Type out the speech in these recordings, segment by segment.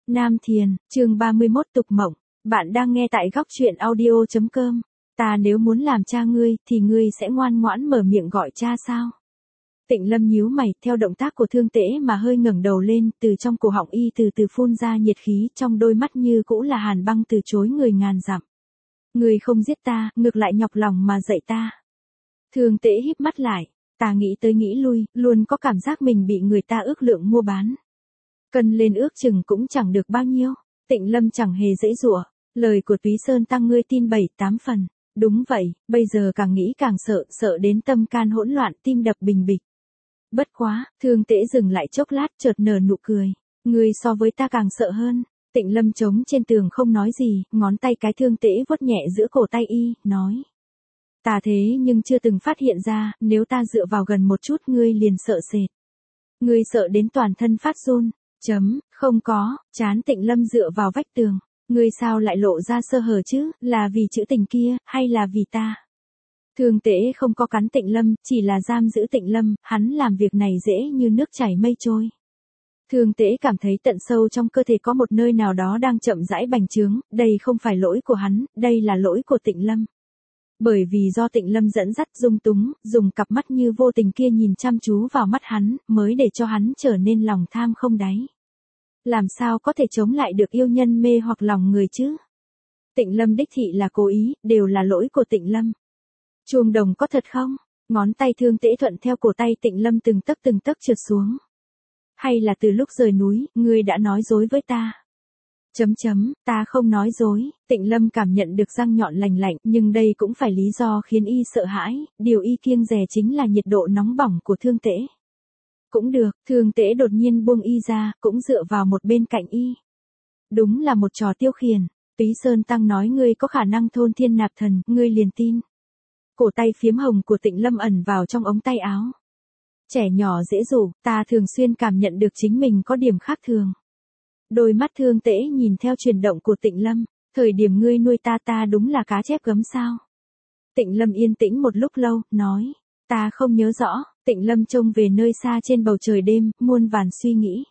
Nam Thiền, chương 31 tục mộng. Bạn đang nghe tại góc truyện audio.com. Ta nếu muốn làm cha ngươi, thì ngươi sẽ ngoan ngoãn mở miệng gọi cha sao? Tịnh Lâm nhíu mày, theo động tác của Thương Tễ mà hơi ngẩng đầu lên, từ trong cổ họng y từ từ phun ra nhiệt khí, trong đôi mắt như cũ là hàn băng từ chối người ngàn dặm. Ngươi không giết ta, ngược lại nhọc lòng mà dạy ta. Thương Tễ híp mắt lại, ta nghĩ tới nghĩ lui, luôn có cảm giác mình bị người ta ước lượng mua bán. Cân lên ước chừng cũng chẳng được bao nhiêu. Tịnh Lâm chẳng hề dễ dụa. Lời của Túy Sơn Tăng ngươi tin 7-8 phần. Đúng vậy, bây giờ càng nghĩ càng sợ, sợ đến tâm can hỗn loạn, tim đập bình bịch. Bất quá, Thương Tễ dừng lại chốc lát, chợt nở nụ cười. Ngươi so với ta càng sợ hơn. Tịnh Lâm chống trên tường không nói gì, ngón tay cái Thương Tễ vuốt nhẹ giữa cổ tay y, nói. Ta thế nhưng chưa từng phát hiện ra, nếu ta dựa vào gần một chút ngươi liền sợ sệt. Ngươi sợ đến toàn thân phát run. Không có, chán Tịnh Lâm dựa vào vách tường. Ngươi sao lại lộ ra sơ hở chứ, là vì chữ tình kia, hay là vì ta? Thương Tễ không có cắn Tịnh Lâm, chỉ là giam giữ Tịnh Lâm, hắn làm việc này dễ như nước chảy mây trôi. Thương Tễ cảm thấy tận sâu trong cơ thể có một nơi nào đó đang chậm rãi bành trướng, đây không phải lỗi của hắn, đây là lỗi của Tịnh Lâm. Bởi vì do Tịnh Lâm dẫn dắt dung túng, dùng cặp mắt như vô tình kia nhìn chăm chú vào mắt hắn, mới để cho hắn trở nên lòng tham không đáy. Làm sao có thể chống lại được yêu nhân mê hoặc lòng người chứ? Tịnh Lâm đích thị là cố ý, đều là lỗi của Tịnh Lâm. Chuông đồng có thật không? Ngón tay Thương Tễ thuận theo cổ tay Tịnh Lâm từng tấc trượt xuống. Hay là từ lúc rời núi, ngươi đã nói dối với ta? Ta không nói dối. Tịnh Lâm cảm nhận được răng nhọn lành lạnh, nhưng đây cũng phải lý do khiến y sợ hãi, điều y kiêng dè chính là nhiệt độ nóng bỏng của Thương Tễ. Cũng được, Thương Tễ đột nhiên buông y ra, cũng dựa vào một bên cạnh y. Đúng là một trò tiêu khiển. Túy Sơn Tăng nói ngươi có khả năng thôn thiên nạp thần, ngươi liền tin. Cổ tay phiếm hồng của Tịnh Lâm ẩn vào trong ống tay áo. Trẻ nhỏ dễ dụ, ta thường xuyên cảm nhận được chính mình có điểm khác thường. Đôi mắt Thương Tễ nhìn theo chuyển động của Tịnh Lâm, thời điểm ngươi nuôi ta đúng là cá chép gấm sao? Tịnh Lâm yên tĩnh một lúc lâu, nói, ta không nhớ rõ. Tịnh Lâm trông về nơi xa trên bầu trời đêm, muôn vàn suy nghĩ.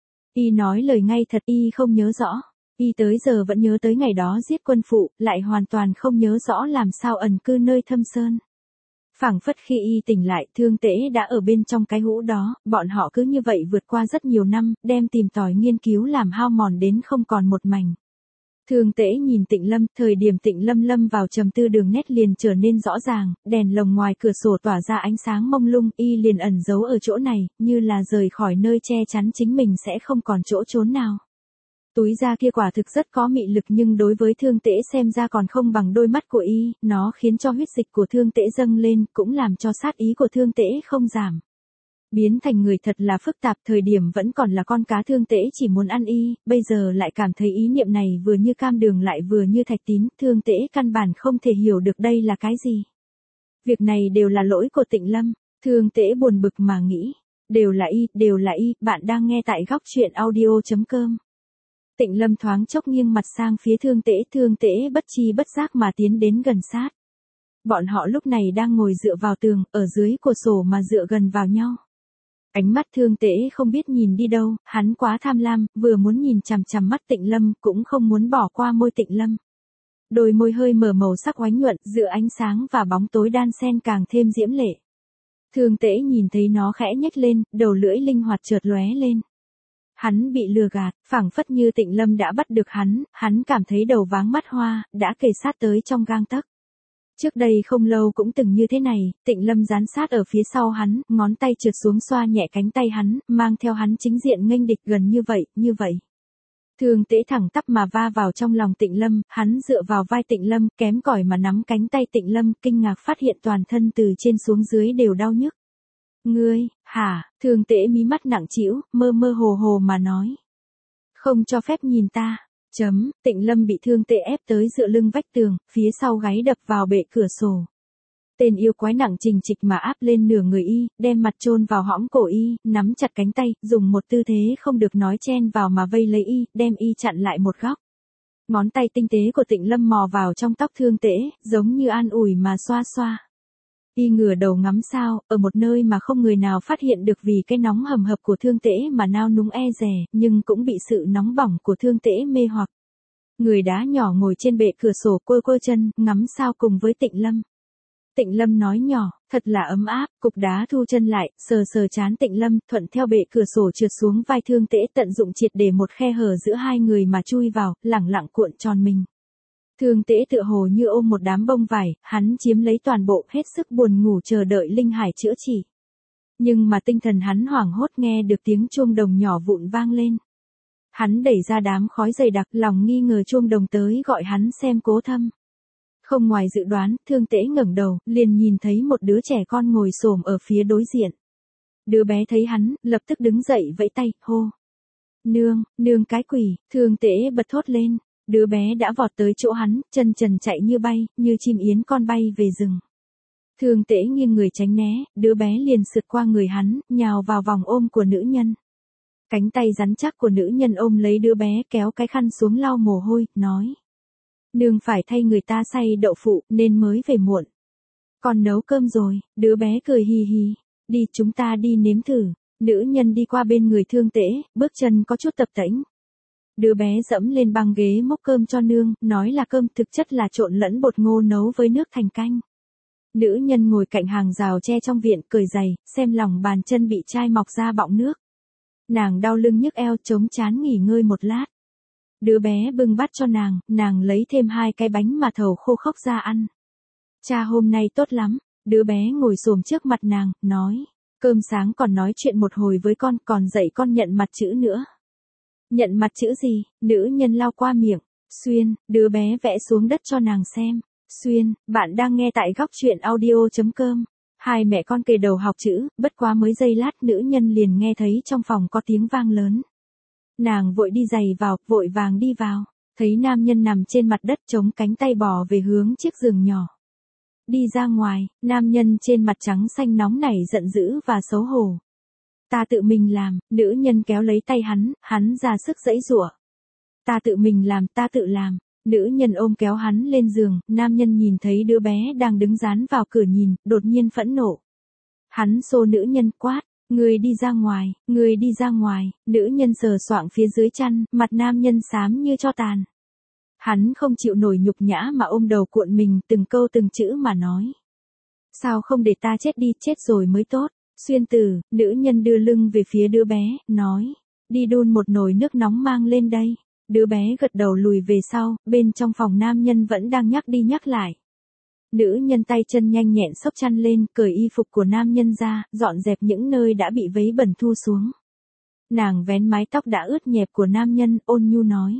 Y nói lời ngay thật, y không nhớ rõ. Y tới giờ vẫn nhớ tới ngày đó giết quân phụ, lại hoàn toàn không nhớ rõ làm sao ẩn cư nơi thâm sơn. Phảng phất khi y tỉnh lại, Thương Tễ đã ở bên trong cái hũ đó, bọn họ cứ như vậy vượt qua rất nhiều năm, đem tìm tòi nghiên cứu làm hao mòn đến không còn một mảnh. Thương Tễ nhìn Tịnh Lâm, thời điểm Tịnh Lâm lâm vào trầm tư đường nét liền trở nên rõ ràng, đèn lồng ngoài cửa sổ tỏa ra ánh sáng mông lung, y liền ẩn giấu ở chỗ này, như là rời khỏi nơi che chắn chính mình sẽ không còn chỗ trốn nào. Túi da kia quả thực rất có mị lực nhưng đối với Thương Tễ xem ra còn không bằng đôi mắt của y, nó khiến cho huyết dịch của Thương Tễ dâng lên, cũng làm cho sát ý của Thương Tễ không giảm. Biến thành người thật là phức tạp, thời điểm vẫn còn là con cá Thương Tễ chỉ muốn ăn y, bây giờ lại cảm thấy ý niệm này vừa như cam đường lại vừa như thạch tín, Thương Tễ căn bản không thể hiểu được đây là cái gì. Việc này đều là lỗi của Tịnh Lâm, Thương Tễ buồn bực mà nghĩ, đều là y, bạn đang nghe tại góc truyện audio.com. Tịnh Lâm thoáng chốc nghiêng mặt sang phía Thương Tễ bất chi bất giác mà tiến đến gần sát. Bọn họ lúc này đang ngồi dựa vào tường, ở dưới cửa sổ mà dựa gần vào nhau. Ánh mắt Thương Tễ không biết nhìn đi đâu, hắn quá tham lam, vừa muốn nhìn chằm chằm mắt Tịnh Lâm, cũng không muốn bỏ qua môi Tịnh Lâm. Đôi môi hơi mở màu sắc oánh nhuận, giữa ánh sáng và bóng tối đan xen càng thêm diễm lệ. Thương Tễ nhìn thấy nó khẽ nhếch lên, đầu lưỡi linh hoạt chợt lóe lên. Hắn bị lừa gạt, phảng phất như Tịnh Lâm đã bắt được hắn cảm thấy đầu váng mắt hoa, đã kề sát tới trong gang tấc. Trước đây không lâu cũng từng như thế này, Tịnh Lâm dán sát ở phía sau hắn, ngón tay trượt xuống xoa nhẹ cánh tay hắn, mang theo hắn chính diện nghênh địch gần như vậy. Thương Tễ thẳng tắp mà va vào trong lòng Tịnh Lâm, hắn dựa vào vai Tịnh Lâm, kém cỏi mà nắm cánh tay Tịnh Lâm, kinh ngạc phát hiện toàn thân từ trên xuống dưới đều đau nhức. Ngươi, hả? Thương Tễ mí mắt nặng trĩu, mơ mơ hồ hồ mà nói. Không cho phép nhìn ta. Tịnh Lâm bị Thương Tễ ép tới dựa lưng vách tường, phía sau gáy đập vào bệ cửa sổ. Tên yêu quái nặng trình trịch mà áp lên nửa người y, đem mặt chôn vào hõm cổ y, nắm chặt cánh tay, dùng một tư thế không được nói chen vào mà vây lấy y, đem y chặn lại một góc. Ngón tay tinh tế của Tịnh Lâm mò vào trong tóc Thương Tễ, giống như an ủi mà xoa xoa. Y ngửa đầu ngắm sao, ở một nơi mà không người nào phát hiện được vì cái nóng hầm hập của Thương Tễ mà nao núng e dè, nhưng cũng bị sự nóng bỏng của Thương Tễ mê hoặc. Người đá nhỏ ngồi trên bệ cửa sổ quơ quơ chân, ngắm sao cùng với Tịnh Lâm. Tịnh Lâm nói nhỏ, thật là ấm áp, cục đá thu chân lại, sờ sờ trán Tịnh Lâm, thuận theo bệ cửa sổ trượt xuống vai Thương Tễ, tận dụng triệt để một khe hở giữa hai người mà chui vào, lẳng lặng cuộn tròn mình. Thương Tễ tựa hồ như ôm một đám bông vải, hắn chiếm lấy toàn bộ, hết sức buồn ngủ chờ đợi linh hải chữa trị. Nhưng mà tinh thần hắn hoảng hốt nghe được tiếng chuông đồng nhỏ vụn vang lên. Hắn đẩy ra đám khói dày đặc, lòng nghi ngờ chuông đồng tới gọi hắn xem Cố Thâm. Không ngoài dự đoán, Thương Tễ ngẩng đầu, liền nhìn thấy một đứa trẻ con ngồi xổm ở phía đối diện. Đứa bé thấy hắn, lập tức đứng dậy vẫy tay, hô. Nương, nương cái quỷ, Thương Tễ bật thốt lên. Đứa bé đã vọt tới chỗ hắn, chân trần chạy như bay, như chim yến con bay về rừng. Thương Tễ nghiêng người tránh né, đứa bé liền sượt qua người hắn, nhào vào vòng ôm của nữ nhân. Cánh tay rắn chắc của nữ nhân ôm lấy đứa bé, kéo cái khăn xuống lau mồ hôi, nói. Nương phải thay người ta xay đậu phụ, nên mới về muộn. Còn nấu cơm rồi, đứa bé cười hì hì. Đi, chúng ta đi nếm thử. Nữ nhân đi qua bên người Thương Tễ, bước chân có chút tập tễnh. Đứa bé dẫm lên băng ghế múc cơm cho nương, nói là cơm, thực chất là trộn lẫn bột ngô nấu với nước thành canh. Nữ nhân ngồi cạnh hàng rào tre trong viện, cười giày, xem lòng bàn chân bị chai mọc ra bọng nước. Nàng đau lưng nhức eo, chống chán nghỉ ngơi một lát. Đứa bé bưng bát cho nàng lấy thêm 2 cái bánh mà thầu khô khốc ra ăn. Cha hôm nay tốt lắm, đứa bé ngồi xổm trước mặt nàng, nói. Cơm sáng còn nói chuyện một hồi với con, còn dạy con nhận mặt chữ nữa. Nhận mặt chữ gì? Nữ nhân lau qua miệng. Xuyên, đứa bé vẽ xuống đất cho nàng xem. Xuyên, bạn đang nghe tại góc truyện audio.com. Hai mẹ con kề đầu học chữ, bất quá mới giây lát nữ nhân liền nghe thấy trong phòng có tiếng vang lớn. Nàng vội đi giày vào, vội vàng đi vào. Thấy nam nhân nằm trên mặt đất chống cánh tay bò về hướng chiếc giường nhỏ. Đi ra ngoài, nam nhân trên mặt trắng xanh nóng nảy giận dữ và xấu hổ. Ta tự mình làm, nữ nhân kéo lấy tay hắn ra sức giãy giụa. Ta tự mình làm, ta tự làm. Nữ nhân ôm kéo hắn lên giường, nam nhân nhìn thấy đứa bé đang đứng dán vào cửa nhìn, đột nhiên phẫn nộ. Hắn xô nữ nhân quát, người đi ra ngoài, người đi ra ngoài, nữ nhân sờ soạng phía dưới chăn, mặt nam nhân xám như tro tàn. Hắn không chịu nổi nhục nhã mà ôm đầu cuộn mình, từng câu từng chữ mà nói. Sao không để ta chết đi, chết rồi mới tốt. Xuyên tử, nữ nhân đưa lưng về phía đứa bé, nói. Đi đun một nồi nước nóng mang lên đây. Đứa bé gật đầu lùi về sau, bên trong phòng nam nhân vẫn đang nhắc đi nhắc lại. Nữ nhân tay chân nhanh nhẹn xốc chăn lên, cởi y phục của nam nhân ra, dọn dẹp những nơi đã bị vấy bẩn thu xuống. Nàng vén mái tóc đã ướt nhẹp của nam nhân, ôn nhu nói.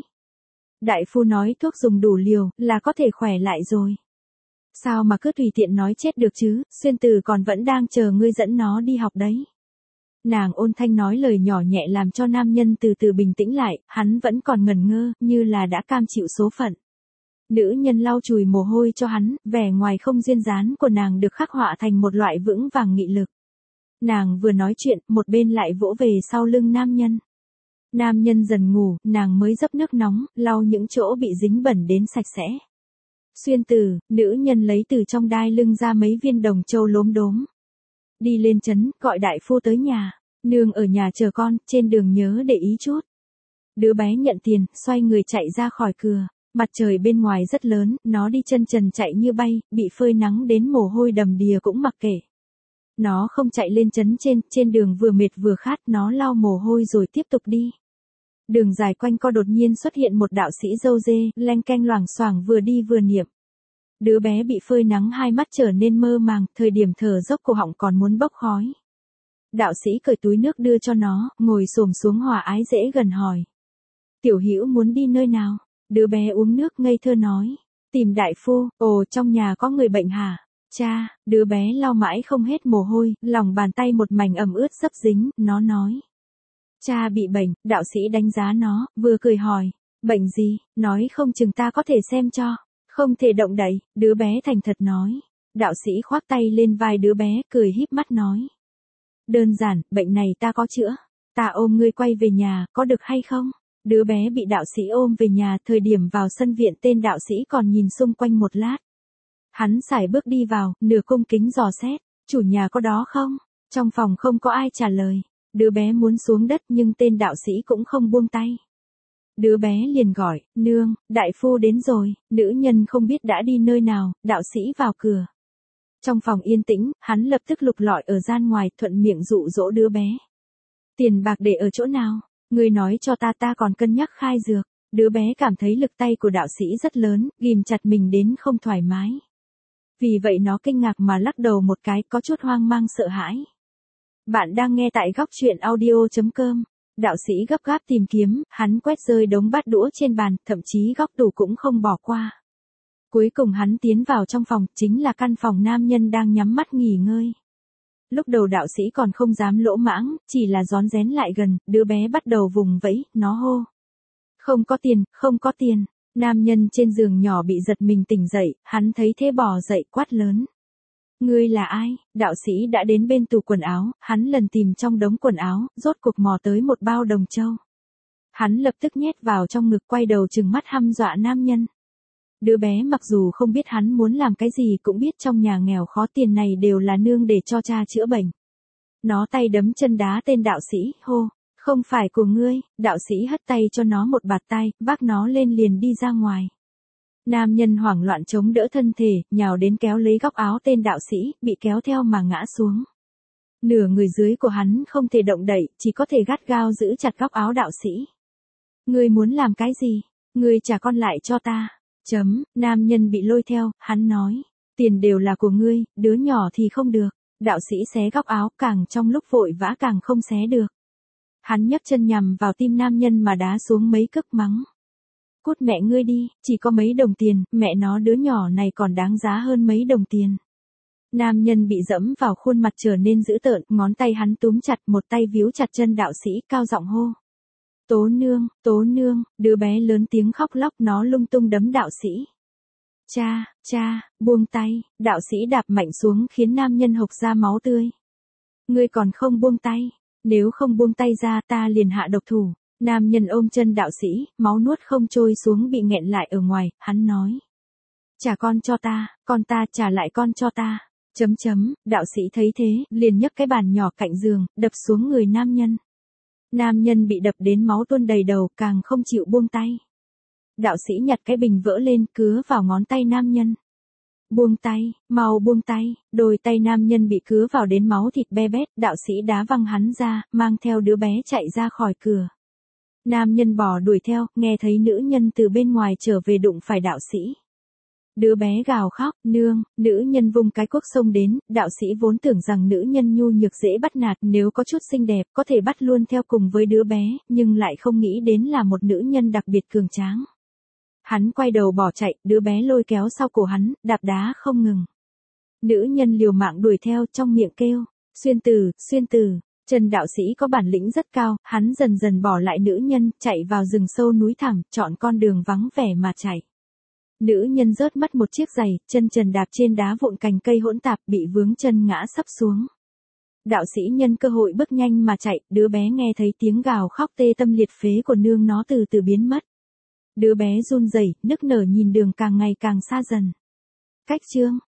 Đại phu nói thuốc dùng đủ liều, là có thể khỏe lại rồi. Sao mà cứ tùy tiện nói chết được chứ, Xuyên Tử còn vẫn đang chờ ngươi dẫn nó đi học đấy. Nàng ôn thanh nói lời nhỏ nhẹ làm cho nam nhân từ từ bình tĩnh lại, hắn vẫn còn ngẩn ngơ, như là đã cam chịu số phận. Nữ nhân lau chùi mồ hôi cho hắn, vẻ ngoài không duyên dáng của nàng được khắc họa thành một loại vững vàng nghị lực. Nàng vừa nói chuyện, một bên lại vỗ về sau lưng nam nhân. Nam nhân dần ngủ, nàng mới dấp nước nóng, lau những chỗ bị dính bẩn đến sạch sẽ. Xuyên Tử, nữ nhân lấy từ trong đai lưng ra mấy viên đồng châu lốm đốm. Đi lên trấn, gọi đại phu tới nhà. Nương ở nhà chờ con, trên đường nhớ để ý chút. Đứa bé nhận tiền, xoay người chạy ra khỏi cửa. Mặt trời bên ngoài rất lớn, nó đi chân trần chạy như bay, bị phơi nắng đến mồ hôi đầm đìa cũng mặc kệ. Nó không chạy lên trấn trên đường vừa mệt vừa khát, nó lau mồ hôi rồi tiếp tục đi. Đường dài quanh co đột nhiên xuất hiện một đạo sĩ râu dê, leng keng loảng xoảng vừa đi vừa niệm. Đứa bé bị phơi nắng hai mắt trở nên mơ màng, thời điểm thở dốc cổ họng còn muốn bốc khói. Đạo sĩ cởi túi nước đưa cho nó, ngồi xổm xuống hòa ái dễ gần hỏi. Tiểu Hữu muốn đi nơi nào? Đứa bé uống nước ngây thơ nói. Tìm đại phu, ồ trong nhà có người bệnh hả? Cha, đứa bé lau mãi không hết mồ hôi, lòng bàn tay một mảnh ẩm ướt xấp dính, nó nói. Cha bị bệnh, đạo sĩ đánh giá nó, vừa cười hỏi. Bệnh gì? Nói không chừng ta có thể xem cho. Không thể động đậy, đứa bé thành thật nói. Đạo sĩ khoác tay lên vai đứa bé, cười híp mắt nói. Đơn giản, bệnh này ta có chữa. Ta ôm ngươi quay về nhà, có được hay không? Đứa bé bị đạo sĩ ôm về nhà, thời điểm vào sân viện tên đạo sĩ còn nhìn xung quanh một lát. Hắn sải bước đi vào, nửa cung kính dò xét, chủ nhà có đó không? Trong phòng không có ai trả lời. Đứa bé muốn xuống đất nhưng tên đạo sĩ cũng không buông tay. Đứa bé liền gọi, nương, đại phu đến rồi, nữ nhân không biết đã đi nơi nào, đạo sĩ vào cửa. Trong phòng yên tĩnh, hắn lập tức lục lọi ở gian ngoài, thuận miệng dụ dỗ đứa bé. Tiền bạc để ở chỗ nào? Ngươi nói cho ta còn cân nhắc khai dược. Đứa bé cảm thấy lực tay của đạo sĩ rất lớn, ghim chặt mình đến không thoải mái. Vì vậy nó kinh ngạc mà lắc đầu một cái, có chút hoang mang sợ hãi. Bạn đang nghe tại góc truyện audio.com. Đạo sĩ gấp gáp tìm kiếm, hắn quét rơi đống bát đũa trên bàn, thậm chí góc tủ cũng không bỏ qua. Cuối cùng hắn tiến vào trong phòng, chính là căn phòng nam nhân đang nhắm mắt nghỉ ngơi. Lúc đầu đạo sĩ còn không dám lỗ mãng, chỉ là rón rén lại gần, đứa bé bắt đầu vùng vẫy, nó hô. Không có tiền, không có tiền. Nam nhân trên giường nhỏ bị giật mình tỉnh dậy, hắn thấy thế bò dậy quát lớn. Ngươi là ai? Đạo sĩ đã đến bên tủ quần áo, hắn lần tìm trong đống quần áo, rốt cuộc mò tới một bao đồng châu. Hắn lập tức nhét vào trong ngực, quay đầu trừng mắt hăm dọa nam nhân. Đứa bé mặc dù không biết hắn muốn làm cái gì, cũng biết trong nhà nghèo khó tiền này đều là nương để cho cha chữa bệnh. Nó tay đấm chân đá tên đạo sĩ, hô. Không phải của ngươi. Đạo sĩ hất tay cho nó một bạt tay, vác nó lên liền đi ra ngoài. Nam nhân hoảng loạn chống đỡ thân thể, nhào đến kéo lấy góc áo tên đạo sĩ, bị kéo theo mà ngã xuống. Nửa người dưới của hắn không thể động đậy, chỉ có thể gắt gao giữ chặt góc áo đạo sĩ. Ngươi muốn làm cái gì? Ngươi trả con lại cho ta. Nam nhân bị lôi theo, hắn nói. Tiền đều là của ngươi, đứa nhỏ thì không được. Đạo sĩ xé góc áo, càng trong lúc vội vã càng không xé được. Hắn nhấc chân nhằm vào tim nam nhân mà đá xuống mấy cước mắng. Cút mẹ ngươi đi, chỉ có mấy đồng tiền, mẹ nó đứa nhỏ này còn đáng giá hơn mấy đồng tiền. Nam nhân bị dẫm vào khuôn mặt trở nên dữ tợn, ngón tay hắn túm chặt, một tay víu chặt chân đạo sĩ, cao giọng hô. Tố nương, đứa bé lớn tiếng khóc lóc, nó lung tung đấm đạo sĩ. Cha, buông tay, đạo sĩ đạp mạnh xuống khiến nam nhân hộc ra máu tươi. Ngươi còn không buông tay, nếu không buông tay ra ta liền hạ độc thủ. Nam nhân ôm chân đạo sĩ, máu nuốt không trôi xuống bị nghẹn lại ở ngoài, hắn nói. Trả con cho ta, con ta trả lại con cho ta. Đạo sĩ thấy thế, liền nhấc cái bàn nhỏ cạnh giường, đập xuống người nam nhân. Nam nhân bị đập đến máu tuôn đầy đầu, càng không chịu buông tay. Đạo sĩ nhặt cái bình vỡ lên, cứa vào ngón tay nam nhân. Buông tay, mau buông tay, đôi tay nam nhân bị cứa vào đến máu thịt be bét, đạo sĩ đá văng hắn ra, mang theo đứa bé chạy ra khỏi cửa. Nam nhân bò đuổi theo, nghe thấy nữ nhân từ bên ngoài trở về đụng phải đạo sĩ. Đứa bé gào khóc, nương, nữ nhân vung cái cuốc xông đến, đạo sĩ vốn tưởng rằng nữ nhân nhu nhược dễ bắt nạt, nếu có chút xinh đẹp có thể bắt luôn theo cùng với đứa bé, nhưng lại không nghĩ đến là một nữ nhân đặc biệt cường tráng. Hắn quay đầu bỏ chạy, đứa bé lôi kéo sau cổ hắn, đạp đá không ngừng. Nữ nhân liều mạng đuổi theo, trong miệng kêu, xuyên tử. Trần đạo sĩ có bản lĩnh rất cao, hắn dần dần bỏ lại nữ nhân, chạy vào rừng sâu núi thẳm, chọn con đường vắng vẻ mà chạy. Nữ nhân rớt mất một chiếc giày, chân trần đạp trên đá vụn cành cây hỗn tạp, bị vướng chân ngã sấp xuống. Đạo sĩ nhân cơ hội bước nhanh mà chạy, đứa bé nghe thấy tiếng gào khóc tê tâm liệt phế của nương nó từ từ biến mất. Đứa bé run rẩy, nức nở nhìn đường càng ngày càng xa dần. Cách chương